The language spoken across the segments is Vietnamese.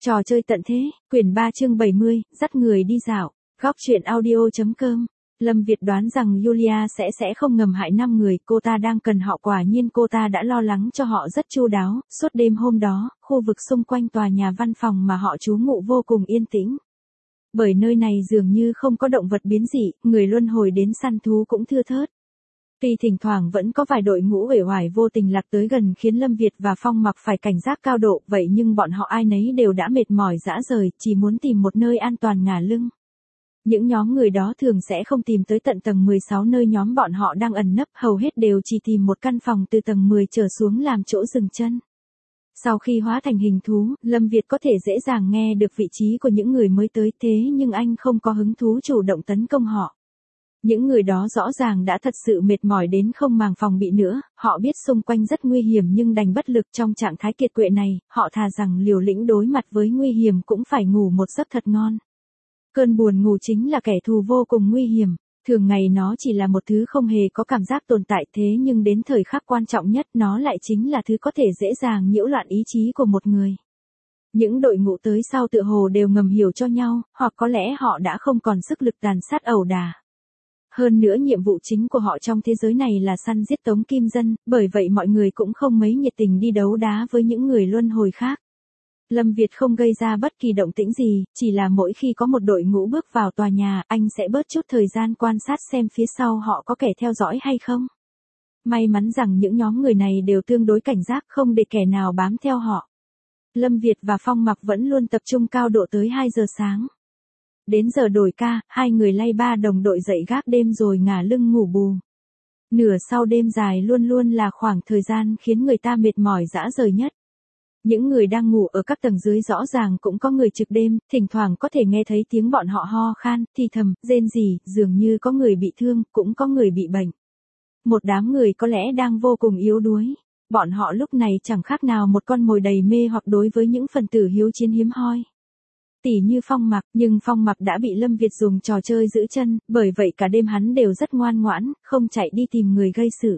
Trò chơi tận thế, quyển 3 chương 70, dắt người đi dạo. Góc truyện audio.com. Lâm Việt đoán rằng Yulia sẽ không ngầm hại 5 người, cô ta đang cần họ, quả nhiên cô ta đã lo lắng cho họ rất chu đáo. Suốt đêm hôm đó, khu vực xung quanh tòa nhà văn phòng mà họ trú ngụ vô cùng yên tĩnh. Bởi nơi này dường như không có động vật biến dị, người luân hồi đến săn thú cũng thưa thớt. Tuy thỉnh thoảng vẫn có vài đội ngũ uể oải vô tình lạc tới gần khiến Lâm Việt và Phong Mặc phải cảnh giác cao độ, vậy nhưng bọn họ ai nấy đều đã mệt mỏi rã rời, chỉ muốn tìm một nơi an toàn ngả lưng. Những nhóm người đó thường sẽ không tìm tới tận tầng 16 nơi nhóm bọn họ đang ẩn nấp, hầu hết đều chỉ tìm một căn phòng từ tầng 10 trở xuống làm chỗ dừng chân. Sau khi hóa thành hình thú, Lâm Việt có thể dễ dàng nghe được vị trí của những người mới tới, thế nhưng anh không có hứng thú chủ động tấn công họ. Những người đó rõ ràng đã thật sự mệt mỏi đến không màng phòng bị nữa, họ biết xung quanh rất nguy hiểm nhưng đành bất lực. Trong trạng thái kiệt quệ này, họ thà rằng liều lĩnh đối mặt với nguy hiểm cũng phải ngủ một giấc thật ngon. Cơn buồn ngủ chính là kẻ thù vô cùng nguy hiểm, thường ngày nó chỉ là một thứ không hề có cảm giác tồn tại, thế nhưng đến thời khắc quan trọng nhất nó lại chính là thứ có thể dễ dàng nhiễu loạn ý chí của một người. Những đội ngũ tới sau tựa hồ đều ngầm hiểu cho nhau, hoặc có lẽ họ đã không còn sức lực tàn sát ẩu đả. Hơn nữa nhiệm vụ chính của họ trong thế giới này là săn giết tống kim dân, bởi vậy mọi người cũng không mấy nhiệt tình đi đấu đá với những người luân hồi khác. Lâm Việt không gây ra bất kỳ động tĩnh gì, chỉ là mỗi khi có một đội ngũ bước vào tòa nhà, anh sẽ bớt chút thời gian quan sát xem phía sau họ có kẻ theo dõi hay không. May mắn rằng những nhóm người này đều tương đối cảnh giác, không để kẻ nào bám theo họ. Lâm Việt và Phong Mặc vẫn luôn tập trung cao độ tới 2 giờ sáng. Đến giờ đổi ca, hai người lay ba đồng đội dậy gác đêm rồi ngả lưng ngủ bù. Nửa sau đêm dài luôn luôn là khoảng thời gian khiến người ta mệt mỏi rã rời nhất. Những người đang ngủ ở các tầng dưới rõ ràng cũng có người trực đêm, thỉnh thoảng có thể nghe thấy tiếng bọn họ ho khan, thì thầm, rên rỉ, dường như có người bị thương, cũng có người bị bệnh. Một đám người có lẽ đang vô cùng yếu đuối. Bọn họ lúc này chẳng khác nào một con mồi đầy mê hoặc đối với những phần tử hiếu chiến hiếm hoi. Tỉ như Phong Mặc, nhưng Phong Mặc đã bị Lâm Việt dùng trò chơi giữ chân, bởi vậy cả đêm hắn đều rất ngoan ngoãn, không chạy đi tìm người gây sự.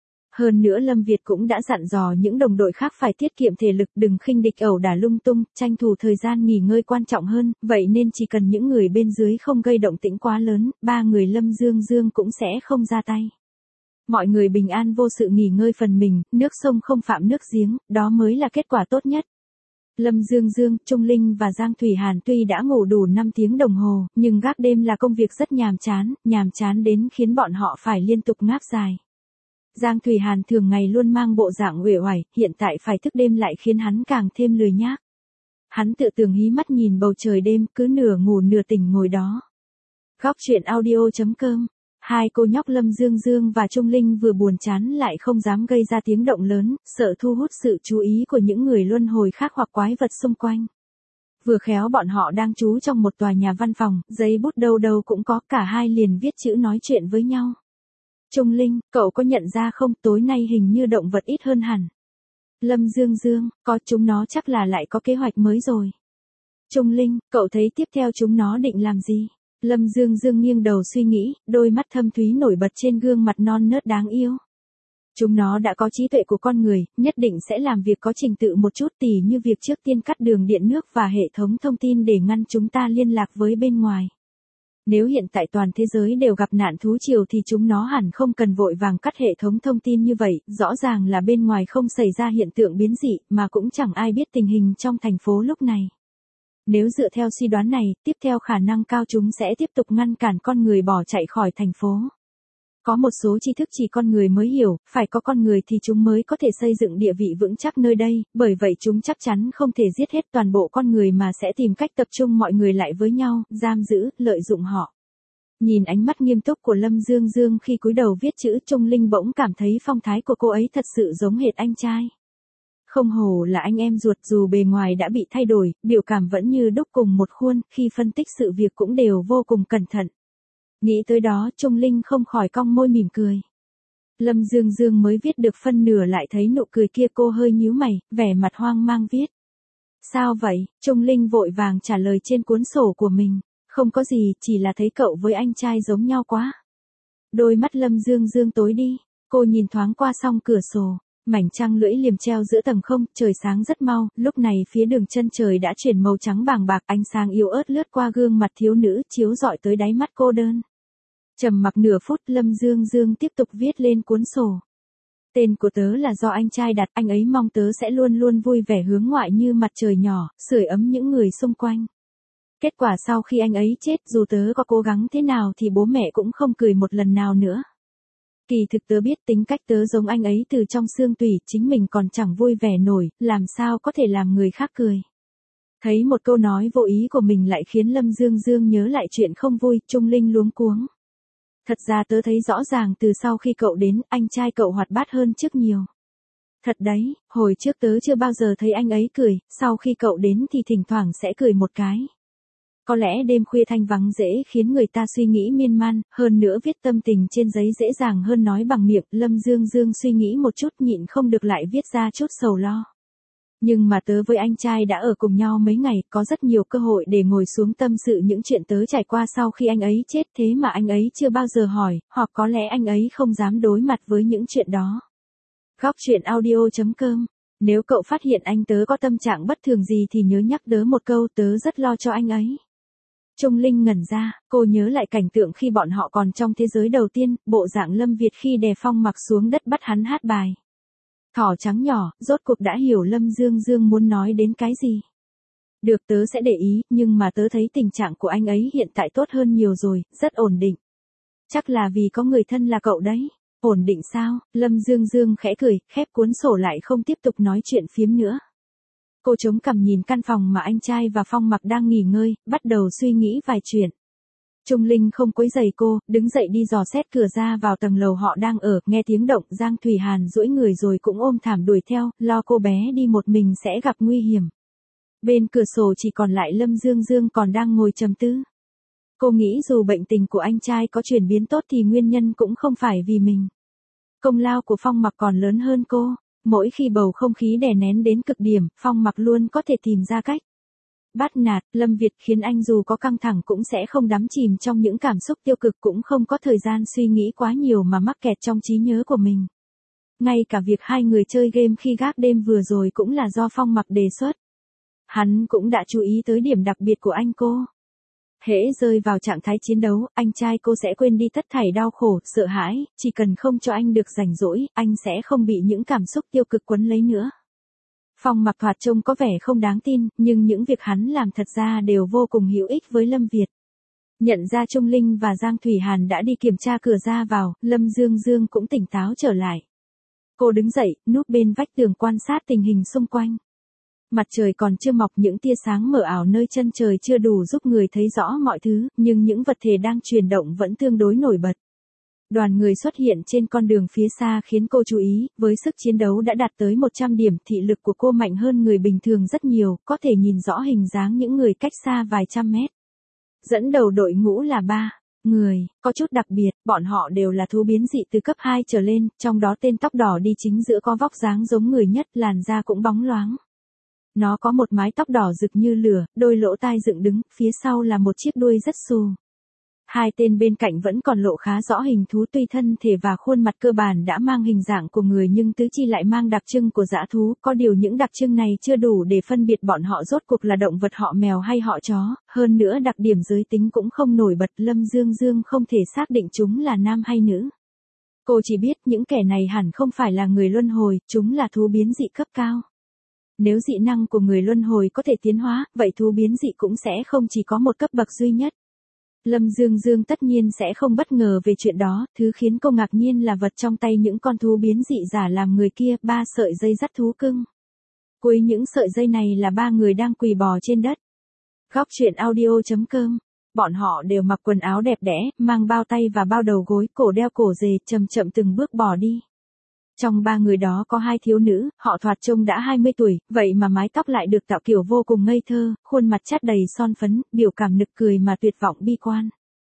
Hơn nữa Lâm Việt cũng đã dặn dò những đồng đội khác phải tiết kiệm thể lực, đừng khinh địch ẩu đả lung tung, tranh thủ thời gian nghỉ ngơi quan trọng hơn, vậy nên chỉ cần những người bên dưới không gây động tĩnh quá lớn, 3 người Lâm Dương cũng sẽ không ra tay. Mọi người bình an vô sự nghỉ ngơi phần mình, nước sông không phạm nước giếng, đó mới là kết quả tốt nhất. Lâm Dương, Trung Linh và Giang Thủy Hàn tuy đã ngủ đủ 5 tiếng đồng hồ, nhưng gác đêm là công việc rất nhàm chán đến khiến bọn họ phải liên tục ngáp dài. Giang Thủy Hàn thường ngày luôn mang bộ dạng uể oải, hiện tại phải thức đêm lại khiến hắn càng thêm lười nhác. Hắn tự tưởng hí mắt nhìn bầu trời đêm, cứ nửa ngủ nửa tỉnh ngồi đó. Góc truyện audio.com. Hai cô nhóc Lâm Dương và Trung Linh vừa buồn chán lại không dám gây ra tiếng động lớn, sợ thu hút sự chú ý của những người luân hồi khác hoặc quái vật xung quanh. Vừa khéo bọn họ đang trú trong một tòa nhà văn phòng, giấy bút đâu cũng có, cả hai liền viết chữ nói chuyện với nhau. Trung Linh, cậu có nhận ra không, tối nay hình như động vật ít hơn hẳn. Lâm Dương, có, chúng nó chắc là lại có kế hoạch mới rồi. Trung Linh, cậu thấy tiếp theo chúng nó định làm gì? Lâm Dương nghiêng đầu suy nghĩ, đôi mắt thâm thúy nổi bật trên gương mặt non nớt đáng yêu. Chúng nó đã có trí tuệ của con người, nhất định sẽ làm việc có trình tự một chút, tỉ như việc trước tiên cắt đường điện nước và hệ thống thông tin để ngăn chúng ta liên lạc với bên ngoài. Nếu hiện tại toàn thế giới đều gặp nạn thú triều thì chúng nó hẳn không cần vội vàng cắt hệ thống thông tin như vậy, rõ ràng là bên ngoài không xảy ra hiện tượng biến dị, mà cũng chẳng ai biết tình hình trong thành phố lúc này. Nếu dựa theo suy đoán này, tiếp theo khả năng cao chúng sẽ tiếp tục ngăn cản con người bỏ chạy khỏi thành phố. Có một số tri thức chỉ con người mới hiểu, phải có con người thì chúng mới có thể xây dựng địa vị vững chắc nơi đây, bởi vậy chúng chắc chắn không thể giết hết toàn bộ con người mà sẽ tìm cách tập trung mọi người lại với nhau, giam giữ, lợi dụng họ. Nhìn ánh mắt nghiêm túc của Lâm Dương khi cúi đầu viết chữ, Trung Linh bỗng cảm thấy phong thái của cô ấy thật sự giống hệt anh trai. Không hổ là anh em ruột, dù bề ngoài đã bị thay đổi, biểu cảm vẫn như đúc cùng một khuôn, khi phân tích sự việc cũng đều vô cùng cẩn thận. Nghĩ tới đó, Trung Linh không khỏi cong môi mỉm cười. Lâm Dương mới viết được phân nửa lại thấy nụ cười kia, cô hơi nhíu mày, vẻ mặt hoang mang viết. Sao vậy? Trung Linh vội vàng trả lời trên cuốn sổ của mình. Không có gì, chỉ là thấy cậu với anh trai giống nhau quá. Đôi mắt Lâm Dương tối đi, cô nhìn thoáng qua song cửa sổ. Mảnh trăng lưỡi liềm treo giữa tầng không, trời sáng rất mau, lúc này phía đường chân trời đã chuyển màu trắng bàng bạc, ánh sáng yếu ớt lướt qua gương mặt thiếu nữ, chiếu rọi tới đáy mắt cô đơn. Trầm mặc nửa phút, Lâm Dương Dương tiếp tục viết lên cuốn sổ. Tên của tớ là do anh trai đặt, anh ấy mong tớ sẽ luôn luôn vui vẻ hướng ngoại như mặt trời nhỏ, sưởi ấm những người xung quanh. Kết quả sau khi anh ấy chết, dù tớ có cố gắng thế nào thì bố mẹ cũng không cười một lần nào nữa. Kỳ thực tớ biết tính cách tớ giống anh ấy từ trong xương tủy, chính mình còn chẳng vui vẻ nổi, làm sao có thể làm người khác cười. Thấy một câu nói vô ý của mình lại khiến Lâm Dương Dương nhớ lại chuyện không vui, Trung Linh luống cuống. Thật ra tớ thấy rõ ràng từ sau khi cậu đến, anh trai cậu hoạt bát hơn trước nhiều. Thật đấy, hồi trước tớ chưa bao giờ thấy anh ấy cười, sau khi cậu đến thì thỉnh thoảng sẽ cười một cái. Có lẽ đêm khuya thanh vắng dễ khiến người ta suy nghĩ miên man, hơn nữa viết tâm tình trên giấy dễ dàng hơn nói bằng miệng, Lâm Dương Dương suy nghĩ một chút nhịn không được lại viết ra chút sầu lo. Nhưng mà tớ với anh trai đã ở cùng nhau mấy ngày, có rất nhiều cơ hội để ngồi xuống tâm sự những chuyện tớ trải qua sau khi anh ấy chết, thế mà anh ấy chưa bao giờ hỏi, hoặc có lẽ anh ấy không dám đối mặt với những chuyện đó. Góc truyện audio.com. Nếu cậu phát hiện anh tớ có tâm trạng bất thường gì thì nhớ nhắc tớ một câu, tớ rất lo cho anh ấy. Trung Linh ngẩn ra, cô nhớ lại cảnh tượng khi bọn họ còn trong thế giới đầu tiên, bộ dạng Lâm Việt khi đè Phong Mặc xuống đất bắt hắn hát bài. Thỏ trắng nhỏ, rốt cuộc đã hiểu Lâm Dương Dương muốn nói đến cái gì. Được, tớ sẽ để ý, nhưng mà tớ thấy tình trạng của anh ấy hiện tại tốt hơn nhiều rồi, rất ổn định. Chắc là vì có người thân là cậu đấy. Ổn định sao? Lâm Dương Dương khẽ cười, khép cuốn sổ lại không tiếp tục nói chuyện phiếm nữa. Cô chống cằm nhìn căn phòng mà anh trai và Phong Mặc đang nghỉ ngơi, bắt đầu suy nghĩ vài chuyện. Trung Linh không quấy rầy cô, đứng dậy đi dò xét cửa ra vào tầng lầu họ đang ở, nghe tiếng động, Giang Thủy Hàn duỗi người rồi cũng ôm thảm đuổi theo, lo cô bé đi một mình sẽ gặp nguy hiểm. Bên cửa sổ chỉ còn lại Lâm Dương Dương còn đang ngồi trầm tư. Cô nghĩ dù bệnh tình của anh trai có chuyển biến tốt thì nguyên nhân cũng không phải vì mình. Công lao của Phong Mặc còn lớn hơn cô. Mỗi khi bầu không khí đè nén đến cực điểm, Phong Mặc luôn có thể tìm ra cách. Bắt nạt, Lâm Việt khiến anh dù có căng thẳng cũng sẽ không đắm chìm trong những cảm xúc tiêu cực, cũng không có thời gian suy nghĩ quá nhiều mà mắc kẹt trong trí nhớ của mình. Ngay cả việc hai người chơi game khi gác đêm vừa rồi cũng là do Phong Mặc đề xuất. Hắn cũng đã chú ý tới điểm đặc biệt của anh cô. Hễ rơi vào trạng thái chiến đấu, anh trai cô sẽ quên đi tất thảy đau khổ, sợ hãi, chỉ cần không cho anh được rảnh rỗi, anh sẽ không bị những cảm xúc tiêu cực quấn lấy nữa. Phong Mặc thoạt trông có vẻ không đáng tin, nhưng những việc hắn làm thật ra đều vô cùng hữu ích với Lâm Việt. Nhận ra Trung Linh và Giang Thủy Hàn đã đi kiểm tra cửa ra vào, Lâm Dương Dương cũng tỉnh táo trở lại. Cô đứng dậy, núp bên vách tường quan sát tình hình xung quanh. Mặt trời còn chưa mọc, những tia sáng mờ ảo nơi chân trời chưa đủ giúp người thấy rõ mọi thứ, nhưng những vật thể đang chuyển động vẫn tương đối nổi bật. Đoàn người xuất hiện trên con đường phía xa khiến cô chú ý, với sức chiến đấu đã đạt tới 100 điểm, thị lực của cô mạnh hơn người bình thường rất nhiều, có thể nhìn rõ hình dáng những người cách xa vài trăm mét. Dẫn đầu đội ngũ là 3 người, có chút đặc biệt, bọn họ đều là thú biến dị từ cấp 2 trở lên, trong đó tên tóc đỏ đi chính giữa có vóc dáng giống người nhất, làn da cũng bóng loáng. Nó có một mái tóc đỏ rực như lửa, đôi lỗ tai dựng đứng, phía sau là một chiếc đuôi rất xù. Hai tên bên cạnh vẫn còn lộ khá rõ hình thú, tuy thân thể và khuôn mặt cơ bản đã mang hình dạng của người nhưng tứ chi lại mang đặc trưng của dã thú, có điều những đặc trưng này chưa đủ để phân biệt bọn họ rốt cuộc là động vật họ mèo hay họ chó, hơn nữa đặc điểm giới tính cũng không nổi bật, Lâm Dương Dương không thể xác định chúng là nam hay nữ. Cô chỉ biết những kẻ này hẳn không phải là người luân hồi, chúng là thú biến dị cấp cao. Nếu dị năng của người luân hồi có thể tiến hóa, vậy thú biến dị cũng sẽ không chỉ có một cấp bậc duy nhất. Lâm Dương Dương tất nhiên sẽ không bất ngờ về chuyện đó, thứ khiến cô ngạc nhiên là vật trong tay những con thú biến dị giả làm người kia, 3 sợi dây dắt thú cưng. Cuối những sợi dây này là 3 người đang quỳ bò trên đất. Góc truyện audio.com. Bọn họ đều mặc quần áo đẹp đẽ, mang bao tay và bao đầu gối, cổ đeo cổ dề, chậm chậm từng bước bò đi. Trong 3 người đó có 2 thiếu nữ, họ thoạt trông đã 20 tuổi, vậy mà mái tóc lại được tạo kiểu vô cùng ngây thơ, khuôn mặt chát đầy son phấn, biểu cảm nực cười mà tuyệt vọng bi quan.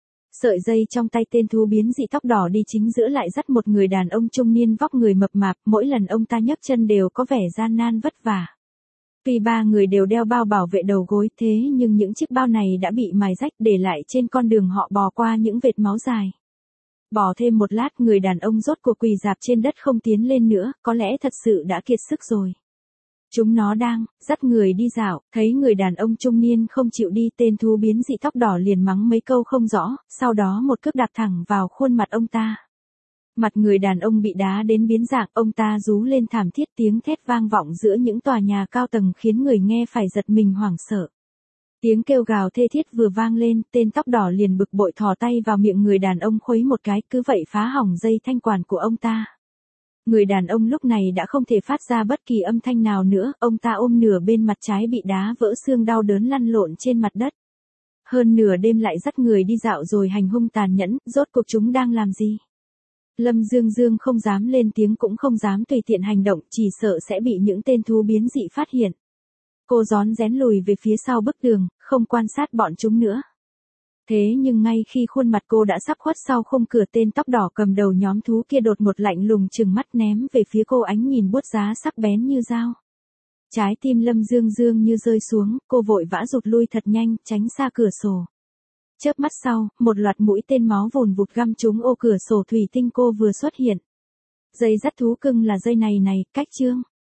Sợi dây trong tay tên thú biến dị tóc đỏ đi chính giữa lại dắt một người đàn ông trung niên vóc người mập mạp, mỗi lần ông ta nhấc chân đều có vẻ gian nan vất vả. Tuy 3 người đều đeo bao bảo vệ đầu gối, thế nhưng những chiếc bao này đã bị mài rách để lại trên con đường họ bò qua những vệt máu dài. Bỏ thêm một lát người đàn ông rốt cuộc quỳ rạp trên đất không tiến lên nữa, có lẽ thật sự đã kiệt sức rồi. Chúng nó đang dắt người đi dạo, thấy người đàn ông trung niên không chịu đi, tên thú biến dị tóc đỏ liền mắng mấy câu không rõ, sau đó một cước đạp thẳng vào khuôn mặt ông ta. Mặt người đàn ông bị đá đến biến dạng, ông ta rú lên thảm thiết, tiếng thét vang vọng giữa những tòa nhà cao tầng khiến người nghe phải giật mình hoảng sợ. Tiếng kêu gào thê thiết vừa vang lên, tên tóc đỏ liền bực bội thò tay vào miệng người đàn ông khuấy một cái, cứ vậy phá hỏng dây thanh quản của ông ta. Người đàn ông lúc này đã không thể phát ra bất kỳ âm thanh nào nữa, ông ta ôm nửa bên mặt trái bị đá vỡ xương đau đớn lăn lộn trên mặt đất. Hơn nửa đêm lại dắt người đi dạo rồi hành hung tàn nhẫn, rốt cuộc chúng đang làm gì? Lâm Dương Dương không dám lên tiếng cũng không dám tùy tiện hành động, chỉ sợ sẽ bị những tên thú biến dị phát hiện. Cô rón rén lùi về phía sau bức tường, không quan sát bọn chúng nữa. Thế nhưng ngay khi khuôn mặt cô đã sắp khuất sau khung cửa, tên tóc đỏ cầm đầu nhóm thú kia đột một lạnh lùng trừng mắt ném về phía cô ánh nhìn buốt giá sắc bén như dao. Trái tim Lâm Dương Dương như rơi xuống, cô vội vã rụt lui thật nhanh, tránh xa cửa sổ. Chớp mắt sau, một loạt mũi tên máu vùn vụt găm trúng ô cửa sổ thủy tinh cô vừa xuất hiện. Dây dắt thú cưng là dây này, cách chương.